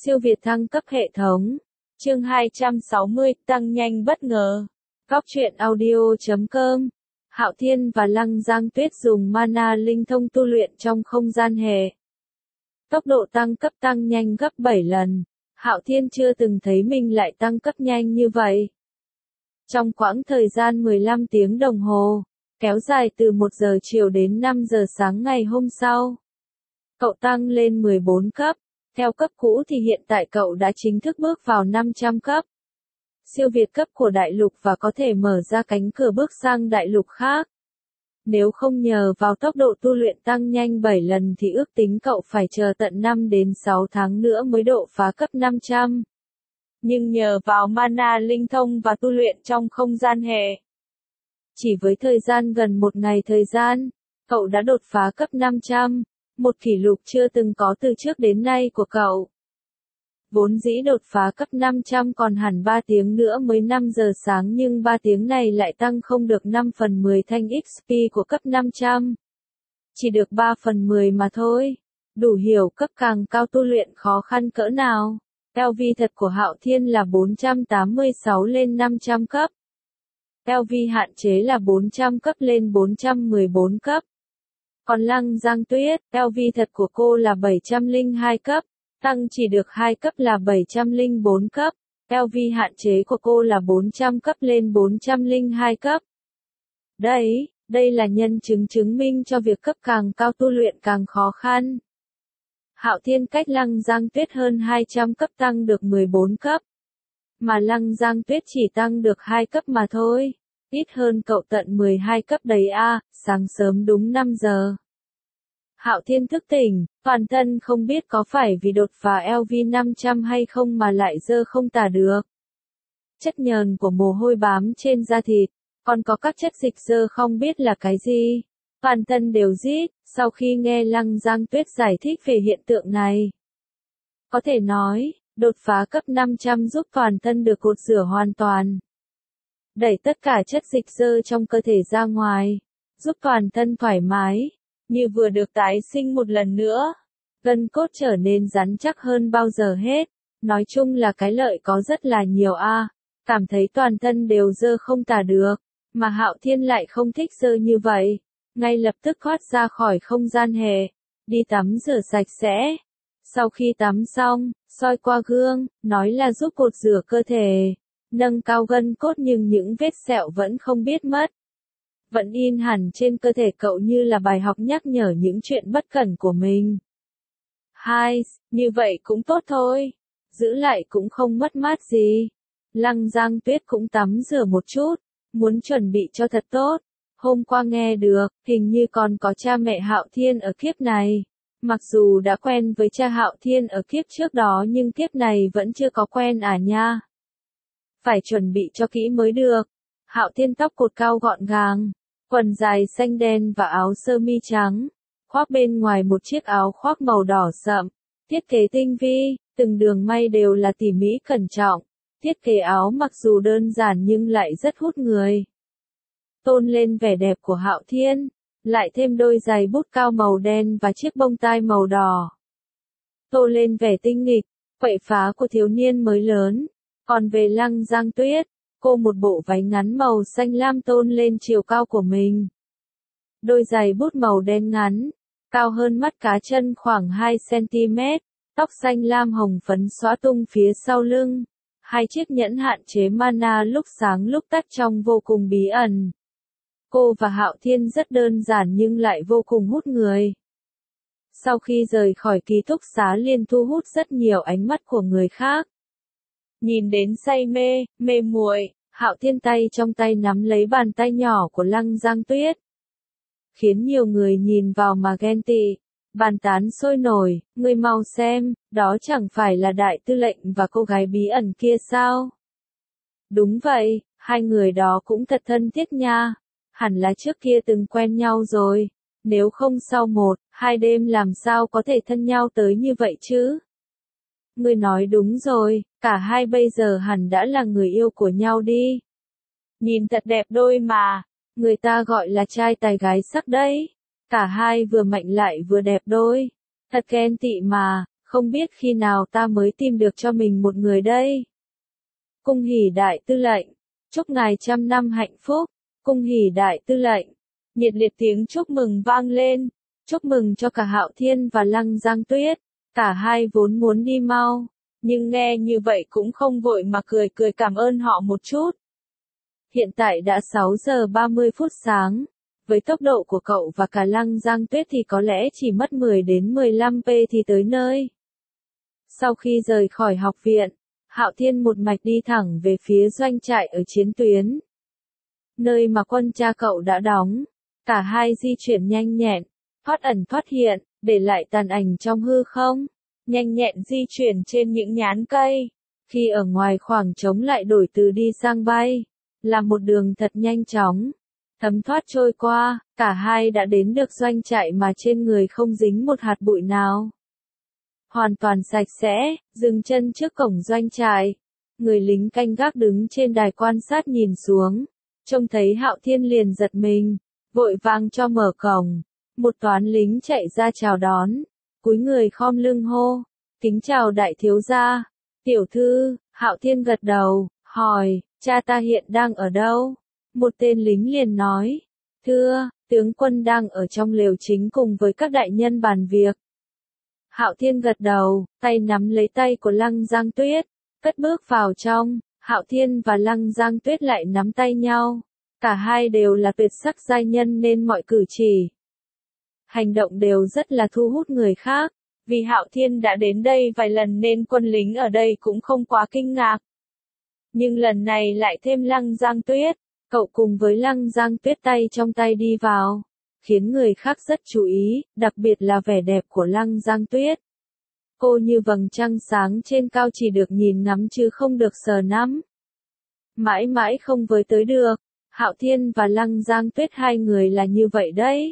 Siêu việt thăng cấp hệ thống. Chương 260, tăng nhanh bất ngờ. Góc truyện audio.com. Hạo Thiên và Lăng Giang Tuyết dùng mana linh thông tu luyện trong không gian hệ. Tốc độ tăng cấp tăng nhanh gấp 7 lần. Hạo Thiên chưa từng thấy mình lại tăng cấp nhanh như vậy. Trong quãng thời gian 15 tiếng đồng hồ, kéo dài từ 1 giờ chiều đến 5 giờ sáng ngày hôm sau, cậu tăng lên 14 cấp. Theo cấp cũ thì hiện tại cậu đã chính thức bước vào 500 cấp. Siêu việt cấp của đại lục và có thể mở ra cánh cửa bước sang đại lục khác. Nếu không nhờ vào tốc độ tu luyện tăng nhanh 7 lần thì ước tính cậu phải chờ tận 5 đến 6 tháng nữa mới độ phá cấp 500. Nhưng nhờ vào mana linh thông và tu luyện trong không gian hệ, chỉ với thời gian gần 1 ngày thời gian, cậu đã đột phá cấp 500. Một kỷ lục chưa từng có từ trước đến nay của cậu. Vốn dĩ đột phá cấp 500 còn hẳn 3 tiếng nữa mới 5 giờ sáng nhưng 3 tiếng này lại tăng không được 5/10 thanh XP của cấp 500. Chỉ được 3/10 mà thôi. Đủ hiểu cấp càng cao tu luyện khó khăn cỡ nào. LV thật của Hạo Thiên là 486 lên 500 cấp. LV hạn chế là 400 cấp lên 414 cấp. Còn Lăng Giang Tuyết, LV thật của cô là 702 cấp, tăng chỉ được 2 cấp là 704 cấp. LV hạn chế của cô là 400 cấp lên 402 cấp. Đây là nhân chứng chứng minh cho việc cấp càng cao tu luyện càng khó khăn. Hạo Thiên cách Lăng Giang Tuyết hơn 200 cấp tăng được 14 cấp. Mà Lăng Giang Tuyết chỉ tăng được 2 cấp mà thôi. Ít hơn cậu tận 12 cấp đấy à, sáng sớm đúng 5 giờ. Hạo Thiên thức tỉnh, toàn thân không biết có phải vì đột phá LV 500 hay không mà lại dơ không tả được. Chất nhờn của mồ hôi bám trên da thịt, còn có các chất dịch dơ không biết là cái gì. Toàn thân đều rít, sau khi nghe Lăng Giang Tuyết giải thích về hiện tượng này. Có thể nói, đột phá cấp 500 giúp toàn thân được cột rửa hoàn toàn. Đẩy tất cả chất dịch dơ trong cơ thể ra ngoài, giúp toàn thân thoải mái, như vừa được tái sinh một lần nữa. Gân cốt trở nên rắn chắc hơn bao giờ hết. Nói chung là cái lợi có rất là nhiều a. Cảm thấy toàn thân đều dơ không tả được, mà Hạo Thiên lại không thích dơ như vậy. Ngay lập tức thoát ra khỏi không gian hệ, đi tắm rửa sạch sẽ. Sau khi tắm xong, soi qua gương, nói là giúp cột rửa cơ thể, nâng cao gân cốt nhưng những vết sẹo vẫn không biết mất. Vẫn in hẳn trên cơ thể cậu như là bài học nhắc nhở những chuyện bất cẩn của mình. Như vậy cũng tốt thôi. Giữ lại cũng không mất mát gì. Lăng Giang Tuyết cũng tắm rửa một chút, muốn chuẩn bị cho thật tốt. Hôm qua nghe được, hình như còn có cha mẹ Hạo Thiên ở kiếp này. Mặc dù đã quen với cha Hạo Thiên ở kiếp trước đó nhưng kiếp này vẫn chưa có quen à nha. Phải chuẩn bị cho kỹ mới được. Hạo Thiên tóc cột cao gọn gàng, quần dài xanh đen và áo sơ mi trắng, khoác bên ngoài một chiếc áo khoác màu đỏ sậm, thiết kế tinh vi, từng đường may đều là tỉ mỉ cẩn trọng. Thiết kế áo mặc dù đơn giản nhưng lại rất hút người. Tôn lên vẻ đẹp của Hạo Thiên, lại thêm đôi giày bút cao màu đen và chiếc bông tai màu đỏ. Tô lên vẻ tinh nghịch, quậy phá của thiếu niên mới lớn. Còn về Lăng Giang Tuyết, cô một bộ váy ngắn màu xanh lam tôn lên chiều cao của mình. Đôi giày bút màu đen ngắn, cao hơn mắt cá chân khoảng 2 cm, tóc xanh lam hồng phấn xõa tung phía sau lưng. 2 chiếc nhẫn hạn chế mana lúc sáng lúc tắt trông vô cùng bí ẩn. Cô và Hạo Thiên rất đơn giản nhưng lại vô cùng hút người. Sau khi rời khỏi ký túc xá liền thu hút rất nhiều ánh mắt của người khác. Nhìn đến say mê, mê muội, Hạo Thiên tay trong tay nắm lấy bàn tay nhỏ của Lăng Giang Tuyết. Khiến nhiều người nhìn vào mà ghen tị, bàn tán sôi nổi, ngươi mau xem, đó chẳng phải là đại tư lệnh và cô gái bí ẩn kia sao? Đúng vậy, hai người đó cũng thật thân thiết nha, hẳn là trước kia từng quen nhau rồi, nếu không sau 1-2 đêm làm sao có thể thân nhau tới như vậy chứ? Ngươi nói đúng rồi, cả hai bây giờ hẳn đã là người yêu của nhau đi. Nhìn thật đẹp đôi mà, người ta gọi là trai tài gái sắc đấy. Cả hai vừa mạnh lại vừa đẹp đôi. Thật ghen tị mà, không biết khi nào ta mới tìm được cho mình một người đây. Cung hỉ đại tư lệnh, chúc ngài trăm năm hạnh phúc, cung hỉ đại tư lệnh. Nhiệt liệt tiếng chúc mừng vang lên, chúc mừng cho cả Hạo Thiên và Lăng Giang Tuyết, cả hai vốn muốn đi mau, nhưng nghe như vậy cũng không vội mà cười cười cảm ơn họ một chút. Hiện tại đã 6 giờ 30 phút sáng, với tốc độ của cậu và cả Lăng Giang Tuyết thì có lẽ chỉ mất 10 đến 15 p thì tới nơi. Sau khi rời khỏi học viện, Hạo Thiên một mạch đi thẳng về phía doanh trại ở chiến tuyến, nơi mà quân cha cậu đã đóng. Cả hai di chuyển nhanh nhẹn, thoát ẩn thoát hiện, để lại tàn ảnh trong hư không, nhanh nhẹn di chuyển trên những nhánh cây. Khi ở ngoài khoảng trống lại đổi từ đi sang bay, là một đường thật nhanh chóng, thấm thoát trôi qua, cả hai đã đến được doanh trại mà trên người không dính một hạt bụi nào. Hoàn toàn sạch sẽ, dừng chân trước cổng doanh trại. Người lính canh gác đứng trên đài quan sát nhìn xuống, trông thấy Hạo Thiên liền giật mình, vội vàng cho mở cổng. Một toán lính chạy ra chào đón, cúi người khom lưng hô, kính chào đại thiếu gia. Tiểu thư, Hạo Thiên gật đầu, hỏi, cha ta hiện đang ở đâu? Một tên lính liền nói, thưa, tướng quân đang ở trong lều chính cùng với các đại nhân bàn việc. Hạo Thiên gật đầu, tay nắm lấy tay của Lăng Giang Tuyết, cất bước vào trong. Hạo Thiên và Lăng Giang Tuyết lại nắm tay nhau. Cả hai đều là tuyệt sắc giai nhân nên mọi cử chỉ, hành động đều rất là thu hút người khác. Vì Hạo Thiên đã đến đây vài lần nên quân lính ở đây cũng không quá kinh ngạc. Nhưng lần này lại thêm Lăng Giang Tuyết, cậu cùng với Lăng Giang Tuyết tay trong tay đi vào, khiến người khác rất chú ý, đặc biệt là vẻ đẹp của Lăng Giang Tuyết. Cô như vầng trăng sáng trên cao chỉ được nhìn ngắm chứ không được sờ nắm. Mãi mãi không với tới được. Hạo Thiên và Lăng Giang Tuyết hai người là như vậy đấy.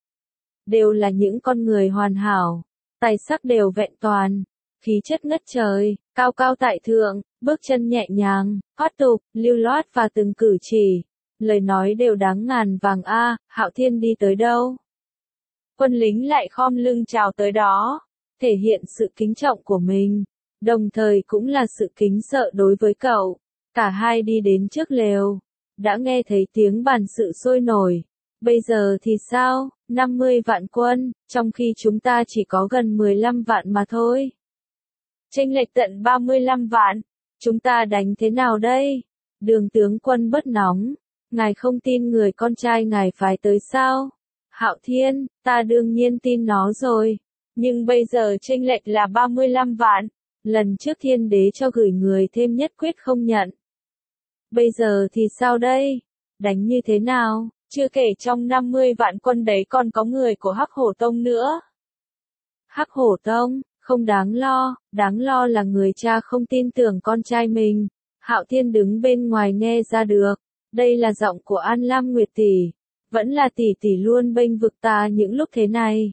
Đều là những con người hoàn hảo, tài sắc đều vẹn toàn, khí chất ngất trời, cao cao tại thượng, bước chân nhẹ nhàng, thoát tục, lưu loát và từng cử chỉ, lời nói đều đáng ngàn vàng a. Hạo Thiên đi tới đâu, quân lính lại khom lưng chào tới đó, thể hiện sự kính trọng của mình, đồng thời cũng là sự kính sợ đối với cậu. Cả hai đi đến trước lều, đã nghe thấy tiếng bàn sự sôi nổi. Bây giờ thì sao, 50 vạn quân, trong khi chúng ta chỉ có gần 15 vạn mà thôi. Chênh lệch tận 35 vạn, chúng ta đánh thế nào đây? Đường tướng quân bất nóng, ngài không tin người con trai ngài phái tới sao? Hạo Thiên, ta đương nhiên tin nó rồi, nhưng bây giờ chênh lệch là 35 vạn, lần trước Thiên đế cho gửi người thêm nhất quyết không nhận. Bây giờ thì sao đây? Đánh như thế nào? Chưa kể trong 50 vạn quân đấy còn có người của Hắc Hổ Tông nữa. Hắc Hổ Tông, không đáng lo là người cha không tin tưởng con trai mình. Hạo Thiên đứng bên ngoài nghe ra được, đây là giọng của An Lam Nguyệt tỷ, vẫn là tỷ tỷ luôn bênh vực ta những lúc thế này.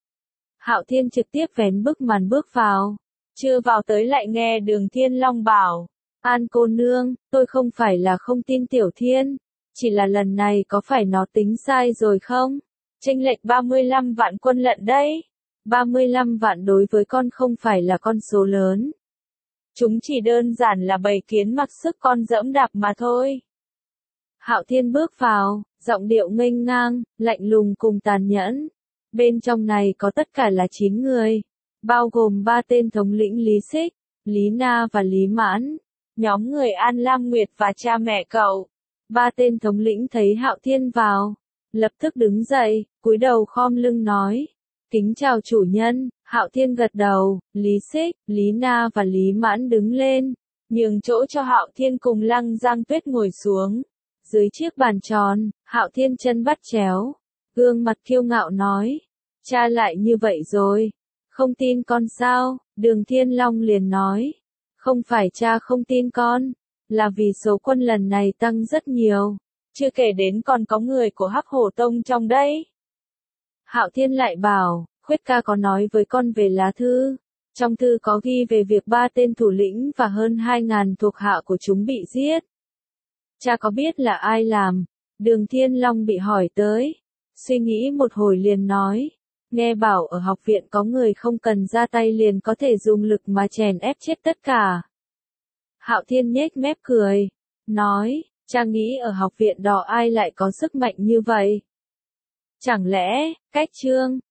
Hạo Thiên trực tiếp vén bức màn bước vào, chưa vào tới lại nghe Đường Thiên Long bảo, An cô nương, tôi không phải là không tin Tiểu Thiên, chỉ là lần này có phải nó tính sai rồi không? Chênh lệch 35 vạn quân lận đấy. 35 vạn đối với con không phải là con số lớn. Chúng chỉ đơn giản là bầy kiến mặc sức con dẫm đạp mà thôi. Hạo Thiên bước vào, giọng điệu nghênh ngang, lạnh lùng cùng tàn nhẫn. Bên trong này có tất cả là 9 người, bao gồm 3 tên thống lĩnh Lý Xích, Lý Na và Lý Mãn, nhóm người An Lam Nguyệt và cha mẹ cậu. 3 tên thống lĩnh thấy Hạo Thiên vào, lập tức đứng dậy, cúi đầu khom lưng nói, kính chào chủ nhân. Hạo Thiên gật đầu, Lý Xích, Lý Na và Lý Mãn đứng lên, nhường chỗ cho Hạo Thiên cùng Lăng Giang Tuyết ngồi xuống. Dưới chiếc bàn tròn, Hạo Thiên chân bắt chéo, gương mặt kiêu ngạo nói, cha lại như vậy rồi, không tin con sao? Đường Thiên Long liền nói, không phải cha không tin con, là vì số quân lần này tăng rất nhiều, chưa kể đến còn có người của Hắc Hổ Tông trong đấy. Hạo Thiên lại bảo, Khuyết ca có nói với con về lá thư, trong thư có ghi về việc 3 tên thủ lĩnh và hơn 2.000 thuộc hạ của chúng bị giết. Cha có biết là ai làm? Đường Thiên Long bị hỏi tới, suy nghĩ một hồi liền nói, Nghe bảo ở học viện có người không cần ra tay liền có thể dùng lực mà chèn ép chết tất cả. Hạo Thiên nhếch mép cười, nói, cha nghĩ ở học viện đó ai lại có sức mạnh như vậy? Chẳng lẽ, cách Trương,